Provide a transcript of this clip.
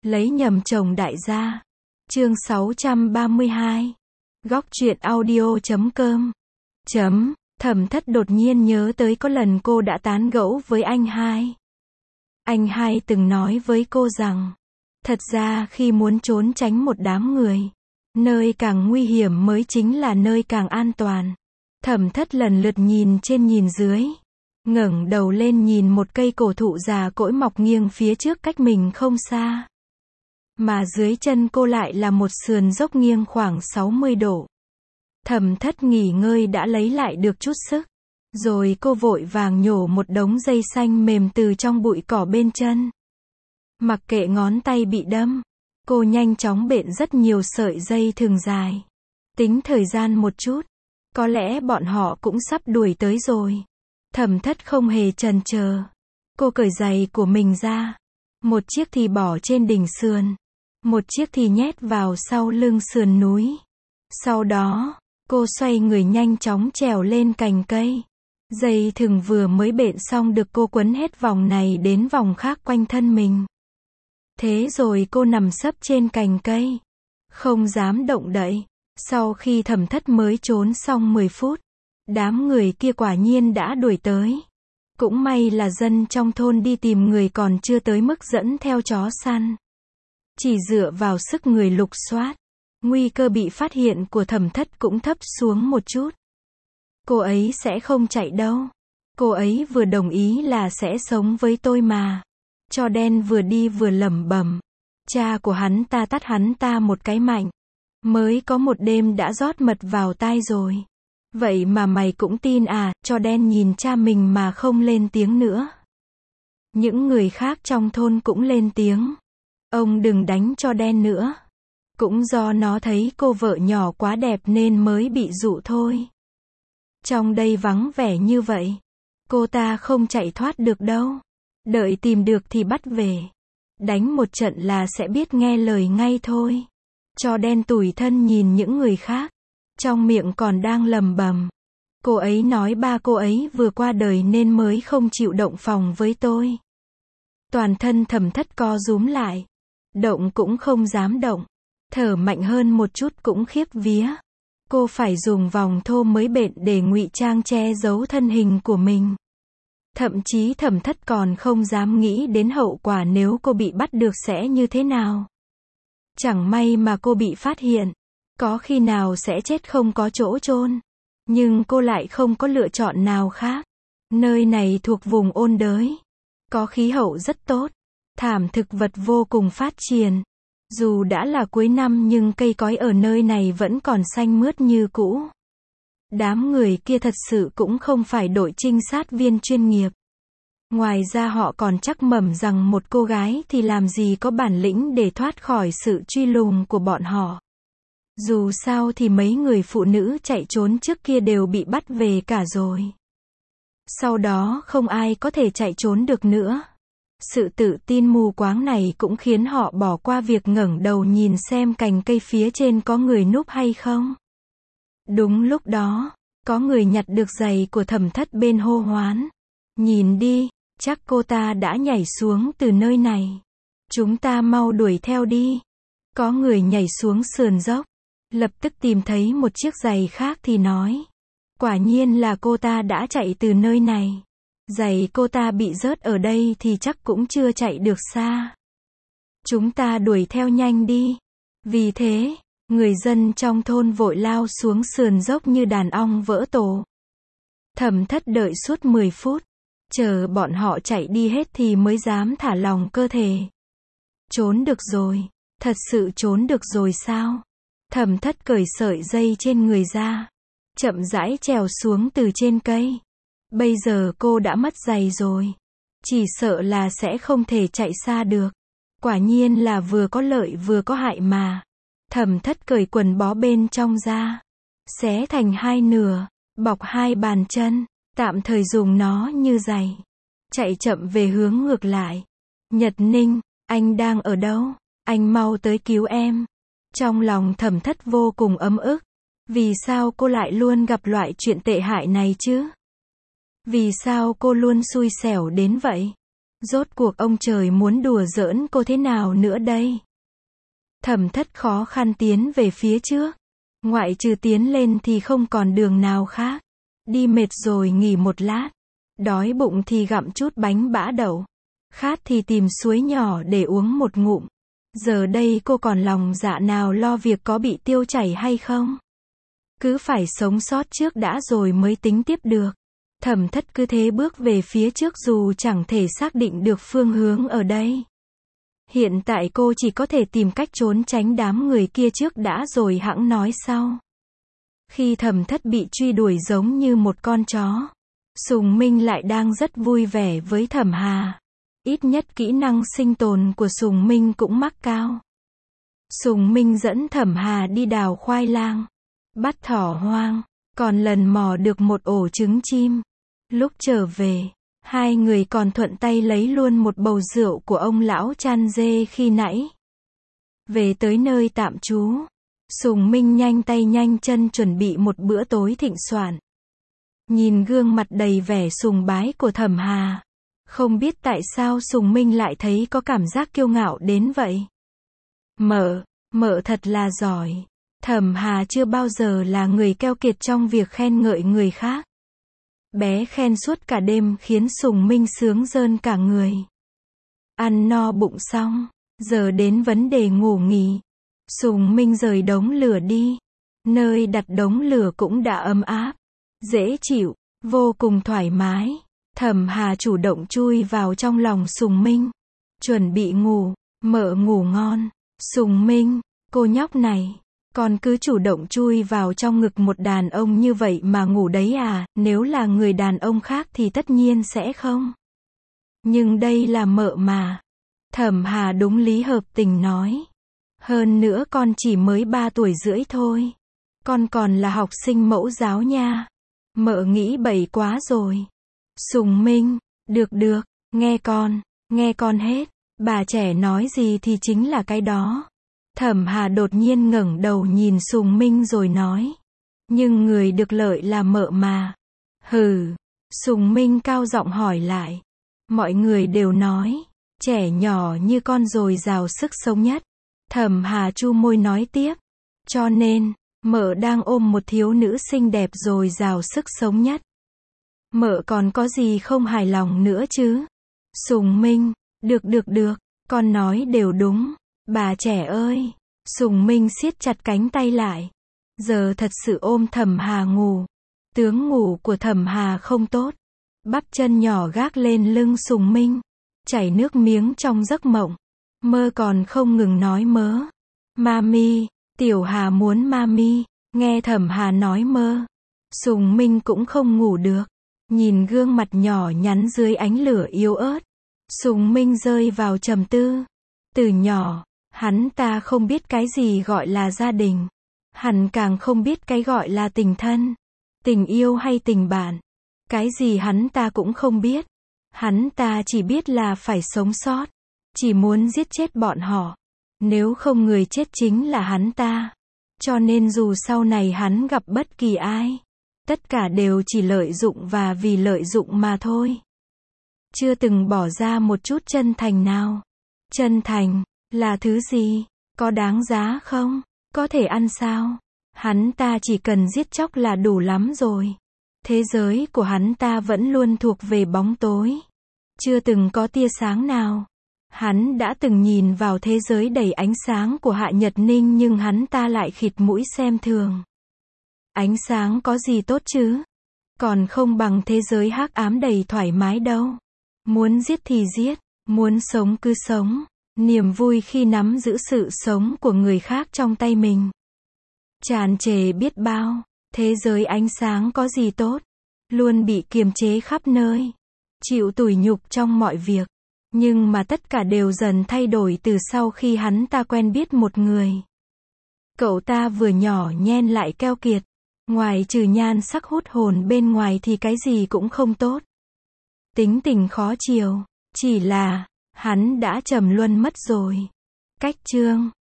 Lấy nhầm chồng đại gia. Chương 632. Góc truyện audio.com. Thẩm Thất đột nhiên nhớ tới có lần cô đã tán gẫu với anh hai. Anh hai từng nói với cô rằng, thật ra khi muốn trốn tránh một đám người, nơi càng nguy hiểm mới chính là nơi càng an toàn. Thẩm Thất lần lượt nhìn trên nhìn dưới, ngẩng đầu lên nhìn một cây cổ thụ già cỗi mọc nghiêng phía trước cách mình không xa. Mà dưới chân cô lại là một sườn dốc nghiêng khoảng 60 độ. Thẩm Thất nghỉ ngơi đã lấy lại được chút sức. Rồi cô vội vàng nhổ một đống dây xanh mềm từ trong bụi cỏ bên chân. Mặc kệ ngón tay bị đâm, cô nhanh chóng bện rất nhiều sợi dây thừng dài. Tính thời gian một chút, có lẽ bọn họ cũng sắp đuổi tới rồi. Thẩm Thất không hề chần chờ. Cô cởi giày của mình ra. Một chiếc thì bỏ trên đỉnh sườn, một chiếc thì nhét vào sau lưng sườn núi. Sau đó, cô xoay người nhanh chóng trèo lên cành cây. Dây thừng vừa mới bện xong được cô quấn hết vòng này đến vòng khác quanh thân mình. Thế rồi cô nằm sấp trên cành cây, không dám động đậy. Sau khi Thẩm Thất mới trốn xong 10 phút, đám người kia quả nhiên đã đuổi tới. Cũng may là dân trong thôn đi tìm người còn chưa tới mức dẫn theo chó săn. Chỉ dựa vào sức người lục soát, nguy cơ bị phát hiện của Thẩm Thất cũng thấp xuống một chút. Cô ấy sẽ không chạy đâu. Cô ấy vừa đồng ý là sẽ sống với tôi mà. Cho đen vừa đi vừa lẩm bẩm. Cha của hắn ta tát hắn ta một cái mạnh. Mới có một đêm đã rót mật vào tai rồi. Vậy mà mày cũng tin à? Cho đen nhìn cha mình mà không lên tiếng nữa. Những người khác trong thôn cũng lên tiếng. Ông đừng đánh cho đen nữa. Cũng do nó thấy cô vợ nhỏ quá đẹp nên mới bị dụ thôi. Trong đây vắng vẻ như vậy, cô ta không chạy thoát được đâu. Đợi tìm được thì bắt về. Đánh một trận là sẽ biết nghe lời ngay thôi. Cho đen tủi thân nhìn những người khác. Trong miệng còn đang lầm bầm. Cô ấy nói ba cô ấy vừa qua đời nên mới không chịu động phòng với tôi. Toàn thân Thẩm Thất co rúm lại. Động cũng không dám động. Thở mạnh hơn một chút cũng khiếp vía. Cô phải dùng vòng thô mới bện để ngụy trang che giấu thân hình của mình. Thậm chí Thẩm Thất còn không dám nghĩ đến hậu quả nếu cô bị bắt được sẽ như thế nào. Chẳng may mà cô bị phát hiện, có khi nào sẽ chết không có chỗ chôn. Nhưng cô lại không có lựa chọn nào khác. Nơi này thuộc vùng ôn đới, có khí hậu rất tốt, thảm thực vật vô cùng phát triển. Dù đã là cuối năm nhưng cây cối ở nơi này vẫn còn xanh mướt như cũ. Đám người kia thật sự cũng không phải đội trinh sát viên chuyên nghiệp. Ngoài ra họ còn chắc mẩm rằng một cô gái thì làm gì có bản lĩnh để thoát khỏi sự truy lùng của bọn họ. Dù sao thì mấy người phụ nữ chạy trốn trước kia đều bị bắt về cả rồi. Sau đó không ai có thể chạy trốn được nữa. Sự tự tin mù quáng này cũng khiến họ bỏ qua việc ngẩng đầu nhìn xem cành cây phía trên có người núp hay không. Đúng lúc đó, có người nhặt được giày của Thẩm Thất bên hô hoán. Nhìn đi, chắc cô ta đã nhảy xuống từ nơi này. Chúng ta mau đuổi theo đi. Có người nhảy xuống sườn dốc, lập tức tìm thấy một chiếc giày khác thì nói. Quả nhiên là cô ta đã chạy từ nơi này. Giày cô ta bị rớt ở đây thì chắc cũng chưa chạy được xa. Chúng ta đuổi theo nhanh đi. Vì thế, người dân trong thôn vội lao xuống sườn dốc như đàn ong vỡ tổ. Thẩm Thất đợi suốt 10 phút. Chờ bọn họ chạy đi hết thì mới dám thả lỏng cơ thể. Trốn được rồi. Thật sự trốn được rồi sao? Thẩm Thất cởi sợi dây trên người ra. Chậm rãi trèo xuống từ trên cây. Bây giờ cô đã mất giày rồi. Chỉ sợ là sẽ không thể chạy xa được. Quả nhiên là vừa có lợi vừa có hại mà. Thẩm Thất cởi quần bó bên trong ra. Xé thành hai nửa. Bọc hai bàn chân. Tạm thời dùng nó như giày. Chạy chậm về hướng ngược lại. Nhật Ninh, anh đang ở đâu? Anh mau tới cứu em. Trong lòng Thẩm Thất vô cùng ấm ức. Vì sao cô lại luôn gặp loại chuyện tệ hại này chứ? Vì sao cô luôn xui xẻo đến vậy? Rốt cuộc ông trời muốn đùa giỡn cô thế nào nữa đây? Thẩm Thất khó khăn tiến về phía trước. Ngoại trừ tiến lên thì không còn đường nào khác. Đi mệt rồi nghỉ một lát. Đói bụng thì gặm chút bánh bã đậu. Khát thì tìm suối nhỏ để uống một ngụm. Giờ đây cô còn lòng dạ nào lo việc có bị tiêu chảy hay không? Cứ phải sống sót trước đã rồi mới tính tiếp được. Thẩm Thất cứ thế bước về phía trước dù chẳng thể xác định được phương hướng ở đây. Hiện tại cô chỉ có thể tìm cách trốn tránh đám người kia trước đã rồi hẵng nói sau. Khi Thẩm Thất bị truy đuổi giống như một con chó, Sùng Minh lại đang rất vui vẻ với Thẩm Hà. Ít nhất kỹ năng sinh tồn của Sùng Minh cũng mắc cao. Sùng Minh dẫn Thẩm Hà đi đào khoai lang, bắt thỏ hoang, còn lần mò được một ổ trứng chim. Lúc trở về, hai người còn thuận tay lấy luôn một bầu rượu của ông lão chăn dê khi nãy. Về tới nơi tạm trú, Sùng Minh nhanh tay nhanh chân chuẩn bị một bữa tối thịnh soạn. Nhìn gương mặt đầy vẻ sùng bái của Thẩm Hà, không biết tại sao Sùng Minh lại thấy có cảm giác kiêu ngạo đến vậy. Mợ thật là giỏi. Thẩm Hà chưa bao giờ là người keo kiệt trong việc khen ngợi người khác. Bé khen suốt cả đêm khiến Sùng Minh sướng rơn cả người. Ăn no bụng xong, giờ đến vấn đề ngủ nghỉ. Sùng Minh rời đống lửa đi. Nơi đặt đống lửa cũng đã ấm áp, dễ chịu, vô cùng thoải mái. Thẩm Hà chủ động chui vào trong lòng Sùng Minh. Chuẩn bị ngủ, mợ ngủ ngon. Sùng Minh, cô nhóc này, còn cứ chủ động chui vào trong ngực một đàn ông như vậy mà ngủ đấy à, nếu là người đàn ông khác thì tất nhiên sẽ không. Nhưng đây là mợ mà. Thẩm Hà đúng lý hợp tình nói. Hơn nữa con chỉ mới 3 tuổi rưỡi thôi. Con còn là học sinh mẫu giáo nha. Mợ nghĩ bậy quá rồi. Sùng Minh, được, nghe con hết. Bà trẻ nói gì thì chính là cái đó. Thẩm Hà đột nhiên ngẩng đầu nhìn Sùng Minh rồi nói. Nhưng người được lợi là mợ mà. Hừ. Sùng Minh cao giọng hỏi lại. Mọi người đều nói, trẻ nhỏ như con dồi dào sức sống nhất. Thẩm Hà chu môi nói tiếp. Cho nên, mợ đang ôm một thiếu nữ xinh đẹp dồi dào sức sống nhất. Mợ còn có gì không hài lòng nữa chứ? Sùng Minh, được, con nói đều đúng. Bà trẻ ơi. Sùng Minh siết chặt cánh tay lại. Giờ thật sự ôm Thẩm Hà ngủ. Tướng ngủ của Thẩm Hà không tốt. Bắp chân nhỏ gác lên lưng Sùng Minh. Chảy nước miếng trong giấc mộng. Mơ còn không ngừng nói mớ. Mami, Tiểu Hà muốn mami. Nghe Thẩm Hà nói mơ. Sùng Minh cũng không ngủ được. Nhìn gương mặt nhỏ nhắn dưới ánh lửa yếu ớt. Sùng Minh rơi vào trầm tư. Từ nhỏ, hắn ta không biết cái gì gọi là gia đình. Hắn càng không biết cái gọi là tình thân, tình yêu hay tình bạn. Cái gì hắn ta cũng không biết. Hắn ta chỉ biết là phải sống sót. Chỉ muốn giết chết bọn họ. Nếu không người chết chính là hắn ta. Cho nên dù sau này hắn gặp bất kỳ ai, tất cả đều chỉ lợi dụng và vì lợi dụng mà thôi. Chưa từng bỏ ra một chút chân thành nào. Chân thành là thứ gì? Có đáng giá không? Có thể ăn sao? Hắn ta chỉ cần giết chóc là đủ lắm rồi. Thế giới của hắn ta vẫn luôn thuộc về bóng tối. Chưa từng có tia sáng nào. Hắn đã từng nhìn vào thế giới đầy ánh sáng của Hạ Nhật Ninh nhưng hắn ta lại khịt mũi xem thường. Ánh sáng có gì tốt chứ? Còn không bằng thế giới hắc ám đầy thoải mái đâu. Muốn giết thì giết, muốn sống cứ sống. Niềm vui khi nắm giữ sự sống của người khác trong tay mình. Tràn trề biết bao. Thế giới ánh sáng có gì tốt? Luôn bị kiềm chế khắp nơi. Chịu tủi nhục trong mọi việc. Nhưng mà tất cả đều dần thay đổi từ sau khi hắn ta quen biết một người. Cậu ta vừa nhỏ nhen lại keo kiệt. Ngoài trừ nhan sắc hút hồn bên ngoài thì cái gì cũng không tốt. Tính tình khó chiều. Chỉ là, hắn đã trầm luân mất rồi. Cách chương